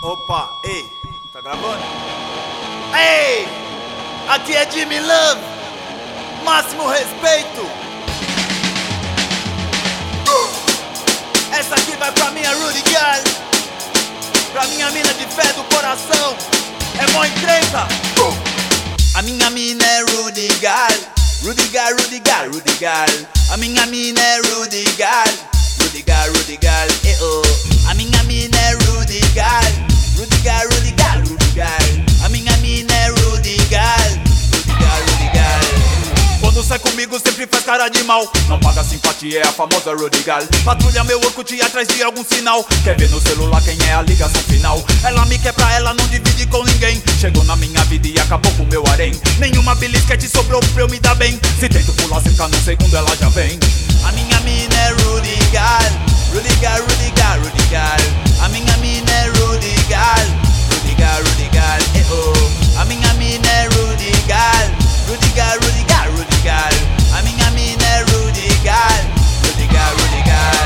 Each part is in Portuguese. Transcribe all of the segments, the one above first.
Opa, ei, tá gravando? Ei, aqui é Jimmy Love, máximo respeito. Essa aqui vai pra minha Rudy Girl, pra minha mina de fé do coração. É mó encrenca. A minha mina é Rudy Girl, Rudy Girl, Rudy Girl, Rudy Girl. A minha mina é Rudy Girl, Rudy Girl, Rudy Girl. A minha mina é Rudy Girl, Rudy Girl, Rudy Girl, Rudy Girl. A minha mina é Rudy Girl, Rudy Girl, Rudy Girl. Quando sai comigo sempre faz cara de mal, não paga simpatia, é a famosa Rudy Girl. Patrulha meu Orkut atrás de algum sinal, quer ver no celular quem é a ligação final. Ela me quer pra ela, não divide com ninguém. Chegou na minha vida e acabou com o meu harém. Nenhuma belisquete sobrou pra eu me dar bem. Se tento pular cerca num segundo ela já vem. A minha mina é Rudy Girl, Rudy Girl, Rudy Girl, Rudy Girl. A minha mina é Rudy Girl, Rudy Girl, Rudy Girl. A minha mina é Rudy Girl, Rudy Girl, Rudy Girl, Rudy Girl. A minha mina é Rudy Girl, Rudy Girl, Rudy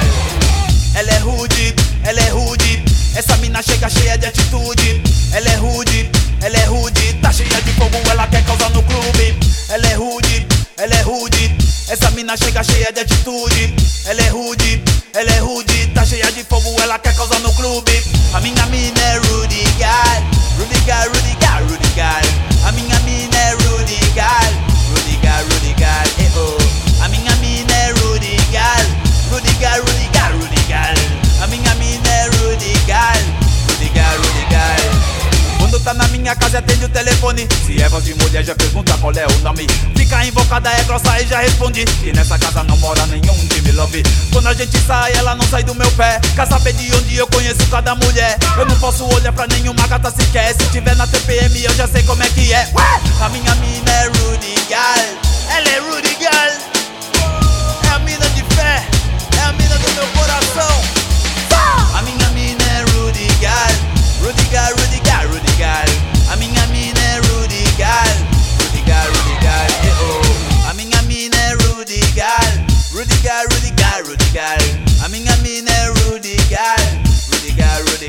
Girl. Ela é rude, ela é rude. Essa mina chega cheia de atitude. Ela é rude, ela é rude. Tá cheia de fogo, ela quer causar no clube. Ela é rude, ela é rude. Essa mina chega cheia de atitude. Ela é rude, ela é rude. Tá cheia de fogo, ela quer causar no clube. A minha mina é Rudy Girl, Rudy Girl, Rudy Girl, Rudy Girl. A minha mina é Rudy Girl, Rudy Girl, Rudy Girl. A minha mina é Rudy Girl, Rudy Girl, Rudy Girl, Rudy Girl. A minha mina é Rudy Girl, Rudy Girl, Rudy Girl. Quando tá na minha casa atende o telefone. Se é voz de mulher já pergunta qual é o nome. Fica invocada, é grossa e já responde. E nessa casa não mora nenhum Jimmy Love. Quando a gente sai ela não sai do meu pé. Quer saber de onde eu conheço cada mulher. Eu não posso olhar pra nenhuma gata sequer. Se tiver na TPM eu já sei como é que é. A minha mina é Rudy Girl, ela é Rudy Girl. É a mina de fé, é a mina do meu coração. A minha mina é Rudy Girl, Rudy Girl, Rudy Girl, Rudy Girl. A minha mina é Rudy Girl, Rudy Girl, Rudy Girl. A minha mina é Rudy Girl, Rudy Girl, Rudy Girl, Rudy Girl. A minha mina é Rudy Girl, Rudy Girl, Rudy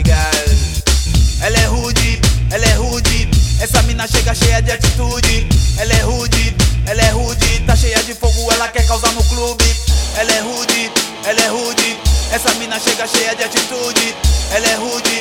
Girl. Ela é rude, ela é rude. Essa mina chega cheia de atitude. Ela é rude, ela é rude. Tá cheia de fogo, ela quer causar no clube. Ela é rude, ela é rude. Essa mina chega cheia de atitude. Ela é rude,